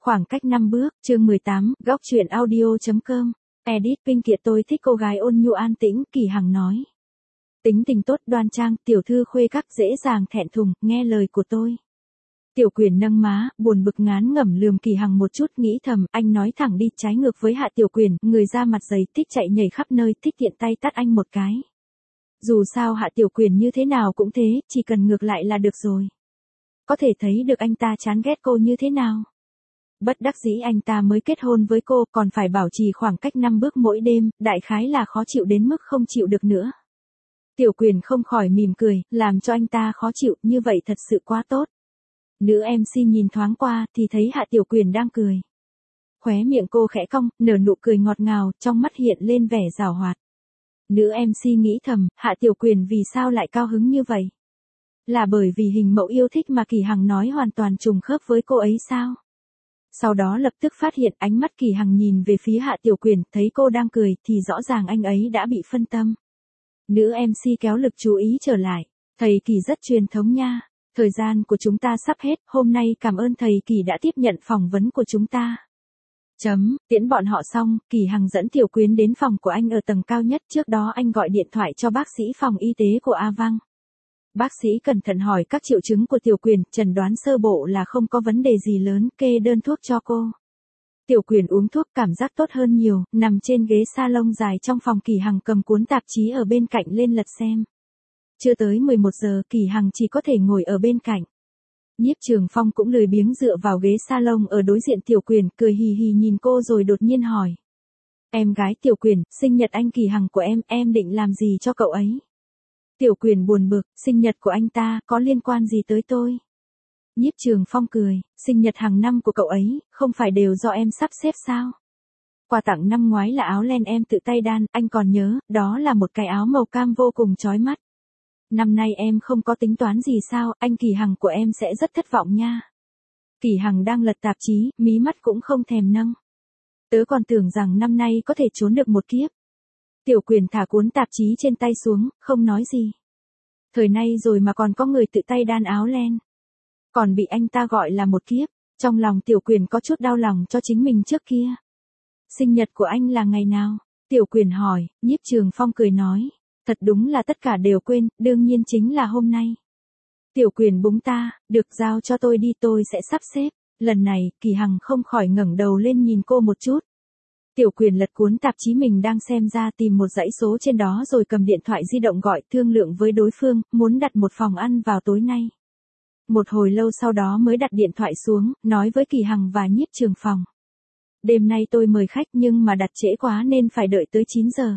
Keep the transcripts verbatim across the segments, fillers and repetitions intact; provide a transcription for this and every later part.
Khoảng cách năm bước, chương mười tám, góc truyện audio.com. Edit Pinh Kiệt tôi thích cô gái ôn nhu an tĩnh, Kỳ Hằng nói. Tính tình tốt đoan trang, tiểu thư khuê các dễ dàng thẹn thùng, nghe lời của tôi. Tiểu Quyền nâng má, buồn bực ngán ngẩm lườm Kỳ Hằng một chút, nghĩ thầm, anh nói thẳng đi, trái ngược với Hạ Tiểu Quyền, người da mặt dày, thích chạy nhảy khắp nơi, thích tiện tay tát anh một cái. Dù sao Hạ Tiểu Quyền như thế nào cũng thế, chỉ cần ngược lại là được rồi. Có thể thấy được anh ta chán ghét cô như thế nào. Bất đắc dĩ anh ta mới kết hôn với cô, còn phải bảo trì khoảng cách năm bước mỗi đêm, đại khái là khó chịu đến mức không chịu được nữa. Tiểu Quyền không khỏi mỉm cười, làm cho anh ta khó chịu, như vậy thật sự quá tốt. Nữ em xê nhìn thoáng qua, thì thấy Hạ Tiểu Quyền đang cười. Khóe miệng cô khẽ cong, nở nụ cười ngọt ngào, trong mắt hiện lên vẻ giảo hoạt. Nữ em xê nghĩ thầm, Hạ Tiểu Quyền vì sao lại cao hứng như vậy? Là bởi vì hình mẫu yêu thích mà Kỳ Hằng nói hoàn toàn trùng khớp với cô ấy sao? Sau đó lập tức phát hiện ánh mắt Kỳ Hằng nhìn về phía Hạ Tiểu Quyền, thấy cô đang cười, thì rõ ràng anh ấy đã bị phân tâm. Nữ em xê kéo lực chú ý trở lại. Thầy Kỳ rất truyền thống nha. Thời gian của chúng ta sắp hết, hôm nay cảm ơn thầy Kỳ đã tiếp nhận phỏng vấn của chúng ta. Chấm, tiễn bọn họ xong, Kỳ Hằng dẫn Tiểu Quyến đến phòng của anh ở tầng cao nhất, trước đó anh gọi điện thoại cho bác sĩ phòng y tế của A Văng. Bác sĩ cẩn thận hỏi các triệu chứng của Tiểu Quyền, chẩn đoán sơ bộ là không có vấn đề gì lớn, kê đơn thuốc cho cô. Tiểu Quyền uống thuốc cảm giác tốt hơn nhiều, nằm trên ghế salon dài trong phòng, Kỳ Hằng cầm cuốn tạp chí ở bên cạnh lên lật xem. Chưa tới mười một giờ, Kỳ Hằng chỉ có thể ngồi ở bên cạnh. Nhiếp Trường Phong cũng lười biếng dựa vào ghế salon ở đối diện Tiểu Quyền, cười hì hì nhìn cô rồi đột nhiên hỏi. Em gái Tiểu Quyền, sinh nhật anh Kỳ Hằng của em, em định làm gì cho cậu ấy? Tiểu Quyền buồn bực, sinh nhật của anh ta, có liên quan gì tới tôi? Nhiếp Trường Phong cười, sinh nhật hàng năm của cậu ấy, không phải đều do em sắp xếp sao? Quà tặng năm ngoái là áo len em tự tay đan, anh còn nhớ, đó là một cái áo màu cam vô cùng chói mắt. Năm nay em không có tính toán gì sao, anh Kỳ Hằng của em sẽ rất thất vọng nha. Kỳ Hằng đang lật tạp chí, mí mắt cũng không thèm nâng. Tớ còn tưởng rằng năm nay có thể trốn được một kiếp. Tiểu Quyền thả cuốn tạp chí trên tay xuống, không nói gì. Thời nay rồi mà còn có người tự tay đan áo len. Còn bị anh ta gọi là một kiếp, trong lòng Tiểu Quyền có chút đau lòng cho chính mình trước kia. Sinh nhật của anh là ngày nào? Tiểu Quyền hỏi, Nhiếp Trường Phong cười nói. Thật đúng là tất cả đều quên, đương nhiên chính là hôm nay. Tiểu Quyền búng ta, được giao cho tôi đi, tôi sẽ sắp xếp. Lần này, Kỳ Hằng không khỏi ngẩng đầu lên nhìn cô một chút. Tiểu Quyền lật cuốn tạp chí mình đang xem ra, tìm một dãy số trên đó rồi cầm điện thoại di động gọi, thương lượng với đối phương, muốn đặt một phòng ăn vào tối nay. Một hồi lâu sau đó mới đặt điện thoại xuống, nói với Kỳ Hằng và Nhiếp Trường Phong. Đêm nay tôi mời khách nhưng mà đặt trễ quá nên phải đợi tới chín giờ.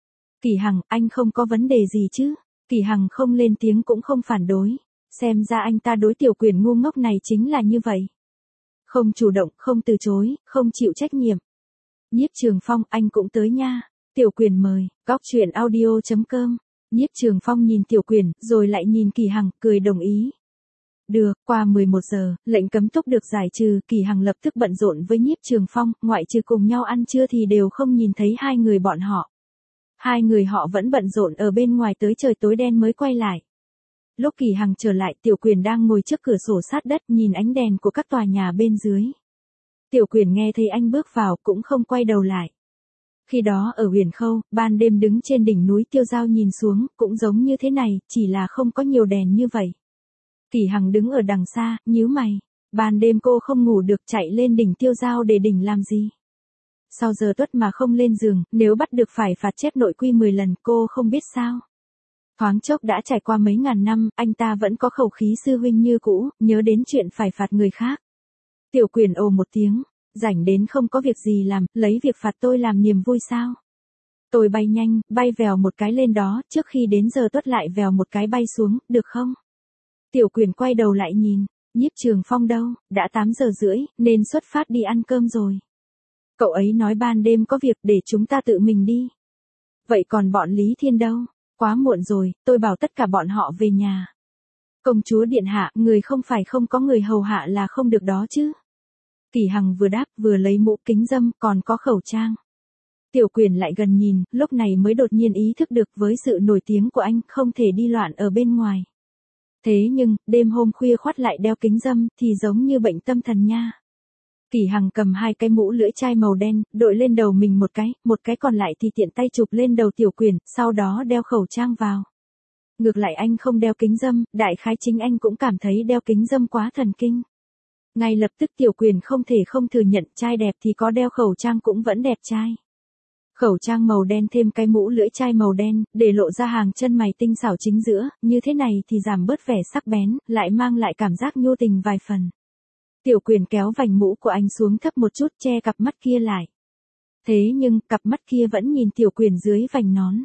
Kỳ Hằng, anh không có vấn đề gì chứ? Kỳ Hằng không lên tiếng cũng không phản đối. Xem ra anh ta đối Tiểu Quyền ngu ngốc này chính là như vậy. Không chủ động, không từ chối, không chịu trách nhiệm. Nhiếp Trường Phong, anh cũng tới nha. Tiểu Quyền mời, góc truyện audio.com. Nhiếp Trường Phong nhìn Tiểu Quyền, rồi lại nhìn Kỳ Hằng, cười đồng ý. Được, qua mười một giờ, lệnh cấm túc được giải trừ, Kỳ Hằng lập tức bận rộn với Nhiếp Trường Phong, ngoại trừ cùng nhau ăn trưa thì đều không nhìn thấy hai người bọn họ. Hai người họ vẫn bận rộn ở bên ngoài tới trời tối đen mới quay lại. Lúc Kỳ Hằng trở lại, Tiểu Quyền đang ngồi trước cửa sổ sát đất nhìn ánh đèn của các tòa nhà bên dưới. Tiểu Quyền nghe thấy anh bước vào cũng không quay đầu lại. Khi đó ở Huyền Khâu, ban đêm đứng trên đỉnh núi Tiêu Giao nhìn xuống, cũng giống như thế này, chỉ là không có nhiều đèn như vậy. Kỳ Hằng đứng ở đằng xa, nhíu mày. Ban đêm cô không ngủ được, chạy lên đỉnh Tiêu Giao để đỉnh làm gì? Sau giờ tuất mà không lên giường, nếu bắt được phải phạt chép nội quy mười lần, cô không biết sao. Thoáng chốc đã trải qua mấy ngàn năm, anh ta vẫn có khẩu khí sư huynh như cũ, nhớ đến chuyện phải phạt người khác. Tiểu Quyền ồ một tiếng, rảnh đến không có việc gì làm, lấy việc phạt tôi làm niềm vui sao? Tôi bay nhanh, bay vèo một cái lên đó, trước khi đến giờ tuất lại vèo một cái bay xuống, được không? Tiểu Quyền quay đầu lại nhìn, Nhiếp Trường Phong đâu, đã tám giờ rưỡi, nên xuất phát đi ăn cơm rồi. Cậu ấy nói ban đêm có việc để chúng ta tự mình đi. Vậy còn bọn Lý Thiên đâu? Quá muộn rồi, tôi bảo tất cả bọn họ về nhà. Công chúa điện hạ, người không phải không có người hầu hạ là không được đó chứ. Kỳ Hằng vừa đáp vừa lấy mũ kính râm, còn có khẩu trang. Tiểu Quyền lại gần nhìn, lúc này mới đột nhiên ý thức được với sự nổi tiếng của anh, không thể đi loạn ở bên ngoài. Thế nhưng, đêm hôm khuya khoắt lại đeo kính râm, thì giống như bệnh tâm thần nha. Kỳ Hằng cầm hai cái mũ lưỡi chai màu đen, đội lên đầu mình một cái, một cái còn lại thì tiện tay chụp lên đầu Tiểu Quyền, sau đó đeo khẩu trang vào. Ngược lại anh không đeo kính râm, đại khái chính anh cũng cảm thấy đeo kính râm quá thần kinh. Ngay lập tức Tiểu Quyền không thể không thừa nhận trai đẹp thì có đeo khẩu trang cũng vẫn đẹp trai. Khẩu trang màu đen thêm cái mũ lưỡi chai màu đen, để lộ ra hàng chân mày tinh xảo chính giữa, như thế này thì giảm bớt vẻ sắc bén, lại mang lại cảm giác nhu tình vài phần. Tiểu Quyền kéo vành mũ của anh xuống thấp một chút che cặp mắt kia lại. Thế nhưng, cặp mắt kia vẫn nhìn Tiểu Quyền dưới vành nón.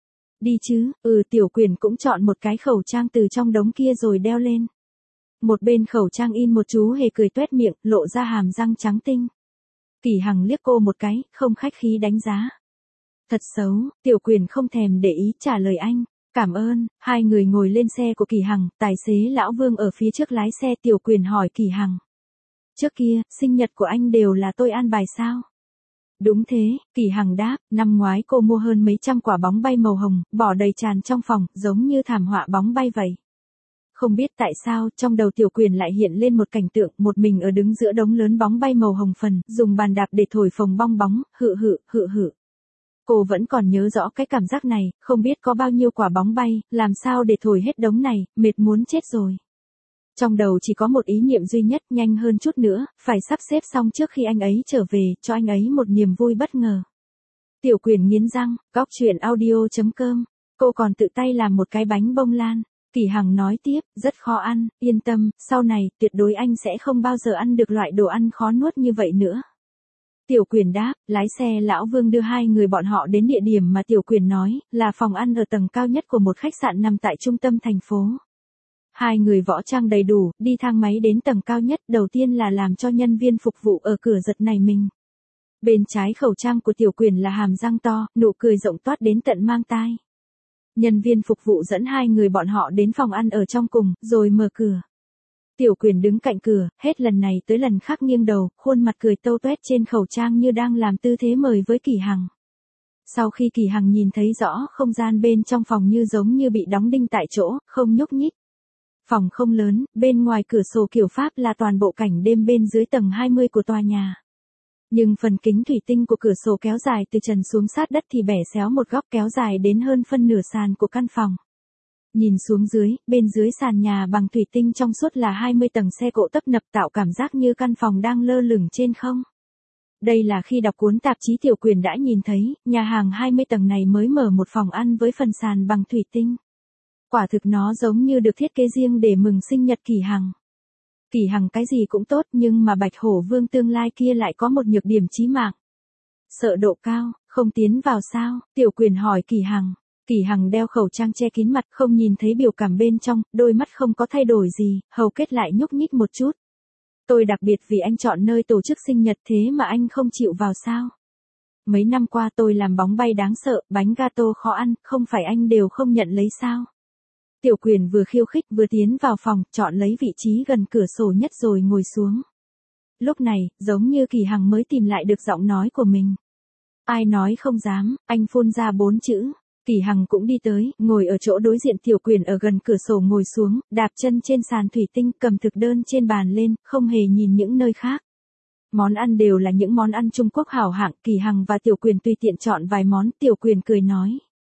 Đi chứ, ừ Tiểu Quyền cũng chọn một cái khẩu trang từ trong đống kia rồi đeo lên. Một bên khẩu trang in một chú hề cười tuét miệng, lộ ra hàm răng trắng tinh. Kỳ Hằng liếc cô một cái, không khách khí đánh giá. Thật xấu, Tiểu Quyền không thèm để ý trả lời anh. Cảm ơn, hai người ngồi lên xe của Kỳ Hằng, tài xế Lão Vương ở phía trước lái xe. Tiểu Quyền hỏi Kỳ Hằng. Trước kia, sinh nhật của anh đều là tôi an bài sao? Đúng thế, Kỳ Hằng đáp, năm ngoái cô mua hơn mấy trăm quả bóng bay màu hồng, bỏ đầy tràn trong phòng, giống như thảm họa bóng bay vậy. Không biết tại sao, trong đầu Tiểu Quyền lại hiện lên một cảnh tượng, một mình ở đứng giữa đống lớn bóng bay màu hồng phần, dùng bàn đạp để thổi phồng bong bóng, hự hự, hự hự. Cô vẫn còn nhớ rõ cái cảm giác này, không biết có bao nhiêu quả bóng bay, làm sao để thổi hết đống này, mệt muốn chết rồi. Trong đầu chỉ có một ý niệm duy nhất, nhanh hơn chút nữa, phải sắp xếp xong trước khi anh ấy trở về, cho anh ấy một niềm vui bất ngờ. Tiểu Quyền nghiến răng, góc chuyện audio chấm com. Cô còn tự tay làm một cái bánh bông lan. Kỳ Hằng nói tiếp, rất khó ăn, yên tâm, sau này, tuyệt đối anh sẽ không bao giờ ăn được loại đồ ăn khó nuốt như vậy nữa. Tiểu Quyền đáp, lái xe Lão Vương đưa hai người bọn họ đến địa điểm mà Tiểu Quyền nói, là phòng ăn ở tầng cao nhất của một khách sạn nằm tại trung tâm thành phố. Hai người võ trang đầy đủ, đi thang máy đến tầng cao nhất, đầu tiên là làm cho nhân viên phục vụ ở cửa giật nảy mình. Bên trái khẩu trang của Tiểu Quyền là hàm răng to, nụ cười rộng toát đến tận mang tai. Nhân viên phục vụ dẫn hai người bọn họ đến phòng ăn ở trong cùng, rồi mở cửa. Tiểu Quyền đứng cạnh cửa, hết lần này tới lần khác nghiêng đầu, khuôn mặt cười tâu tuét trên khẩu trang như đang làm tư thế mời với Kỳ Hằng. Sau khi Kỳ Hằng nhìn thấy rõ không gian bên trong phòng như giống như bị đóng đinh tại chỗ, không nhúc nhích. Phòng không lớn, bên ngoài cửa sổ kiểu Pháp là toàn bộ cảnh đêm bên dưới tầng hai mươi của tòa nhà. Nhưng phần kính thủy tinh của cửa sổ kéo dài từ trần xuống sát đất thì bẻ xéo một góc kéo dài đến hơn phân nửa sàn của căn phòng. Nhìn xuống dưới, bên dưới sàn nhà bằng thủy tinh trong suốt là hai mươi tầng xe cộ tấp nập tạo cảm giác như căn phòng đang lơ lửng trên không. Đây là khi đọc cuốn tạp chí Tiểu Quyền đã nhìn thấy, nhà hàng hai mươi tầng này mới mở một phòng ăn với phần sàn bằng thủy tinh. Quả thực nó giống như được thiết kế riêng để mừng sinh nhật Kỳ Hằng. Kỳ Hằng cái gì cũng tốt nhưng mà Bạch Hổ Vương tương lai kia lại có một nhược điểm chí mạng. Sợ độ cao, không tiến vào sao? Tiểu Quyền hỏi Kỳ Hằng. Kỳ Hằng đeo khẩu trang che kín mặt không nhìn thấy biểu cảm bên trong, đôi mắt không có thay đổi gì, hầu kết lại nhúc nhích một chút. Tôi đặc biệt vì anh chọn nơi tổ chức sinh nhật thế mà anh không chịu vào sao? Mấy năm qua tôi làm bóng bay đáng sợ, bánh gato khó ăn, không phải anh đều không nhận lấy sao? Tiểu Quyền vừa khiêu khích vừa tiến vào phòng, chọn lấy vị trí gần cửa sổ nhất rồi ngồi xuống. Lúc này, giống như Kỳ Hằng mới tìm lại được giọng nói của mình. Ai nói không dám, anh phun ra bốn chữ. Kỳ Hằng cũng đi tới, ngồi ở chỗ đối diện Tiểu Quyền ở gần cửa sổ ngồi xuống, đạp chân trên sàn thủy tinh, cầm thực đơn trên bàn lên, không hề nhìn những nơi khác. Món ăn đều là những món ăn Trung Quốc hảo hạng, Kỳ Hằng và Tiểu Quyền tùy tiện chọn vài món, Tiểu Quyền cười nói.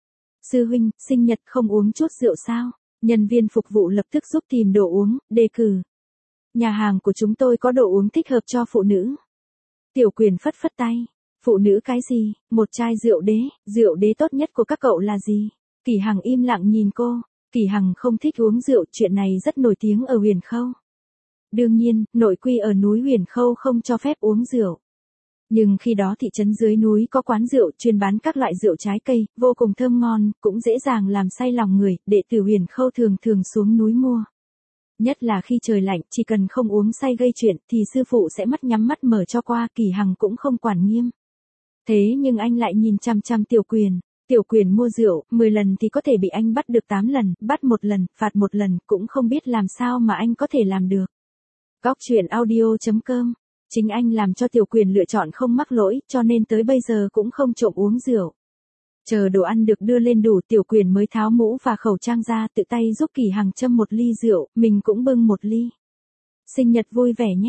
Sư huynh, sinh nhật không uống chút rượu sao? Nhân viên phục vụ lập tức giúp tìm đồ uống, đề cử. Nhà hàng của chúng tôi có đồ uống thích hợp cho phụ nữ. Tiểu Quyền phất phất tay. Phụ nữ cái gì? Một chai rượu đế, rượu đế tốt nhất của các cậu là gì? Kỳ Hằng im lặng nhìn cô. Kỳ Hằng không thích uống rượu, chuyện này rất nổi tiếng ở Huyền Khâu. Đương nhiên, nội quy ở núi Huyền Khâu không cho phép uống rượu. Nhưng khi đó thị trấn dưới núi có quán rượu chuyên bán các loại rượu trái cây, vô cùng thơm ngon, cũng dễ dàng làm say lòng người, đệ tử Huyền Khâu thường thường xuống núi mua. Nhất là khi trời lạnh, chỉ cần không uống say gây chuyện, thì sư phụ sẽ mắt nhắm mắt mở cho qua, Kỳ Hằng cũng không quản nghiêm. Thế nhưng anh lại nhìn chăm chăm Tiểu Quyền. Tiểu Quyền mua rượu, mười lần thì có thể bị anh bắt được tám lần, bắt một lần, phạt một lần, cũng không biết làm sao mà anh có thể làm được. Góc chuyện audio chấm com. Chính anh làm cho Tiểu Quyền lựa chọn không mắc lỗi, cho nên tới bây giờ cũng không trộm uống rượu. Chờ đồ ăn được đưa lên đủ, Tiểu Quyền mới tháo mũ và khẩu trang ra, tự tay giúp Kỳ Hằng châm một ly rượu, mình cũng bưng một ly. Sinh nhật vui vẻ nhé.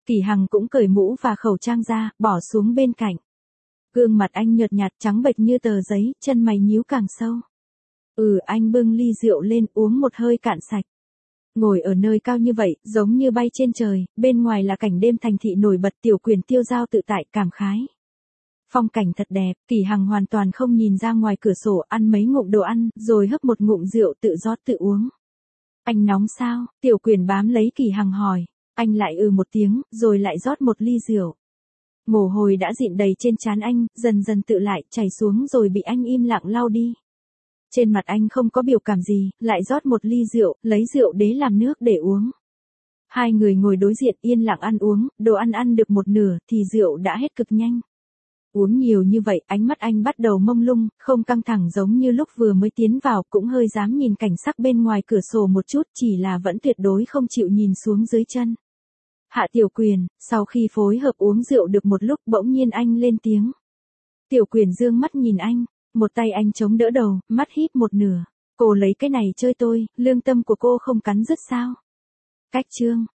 Kỳ Hằng cũng cởi mũ và khẩu trang ra, bỏ xuống bên cạnh. Gương mặt anh nhợt nhạt trắng bệch như tờ giấy, chân mày nhíu càng sâu. Ừ, anh bưng ly rượu lên uống một hơi cạn sạch. Ngồi ở nơi cao như vậy, giống như bay trên trời, bên ngoài là cảnh đêm thành thị nổi bật, Tiểu Quyền tiêu dao tự tại cảm khái. Phong cảnh thật đẹp, Kỳ Hằng hoàn toàn không nhìn ra ngoài cửa sổ, ăn mấy ngụm đồ ăn, rồi hấp một ngụm rượu tự rót tự uống. Anh nóng sao? Tiểu Quyền bám lấy Kỳ Hằng hỏi. Anh lại ừ một tiếng, rồi lại rót một ly rượu. Mồ hôi đã dịn đầy trên trán anh, dần dần tự lại chảy xuống rồi bị anh im lặng lau đi. Trên mặt anh không có biểu cảm gì, lại rót một ly rượu, lấy rượu đế làm nước để uống. Hai người ngồi đối diện yên lặng ăn uống, đồ ăn ăn được một nửa thì rượu đã hết cực nhanh. Uống nhiều như vậy, ánh mắt anh bắt đầu mông lung, không căng thẳng giống như lúc vừa mới tiến vào, cũng hơi dám nhìn cảnh sắc bên ngoài cửa sổ một chút, chỉ là vẫn tuyệt đối không chịu nhìn xuống dưới chân. Hạ Tiểu Quyền, sau khi phối hợp uống rượu được một lúc bỗng nhiên anh lên tiếng. Tiểu Quyền dương mắt nhìn anh, một tay anh chống đỡ đầu, mắt híp một nửa. Cô lấy cái này chơi tôi, lương tâm của cô không cắn rứt sao? Cách chương.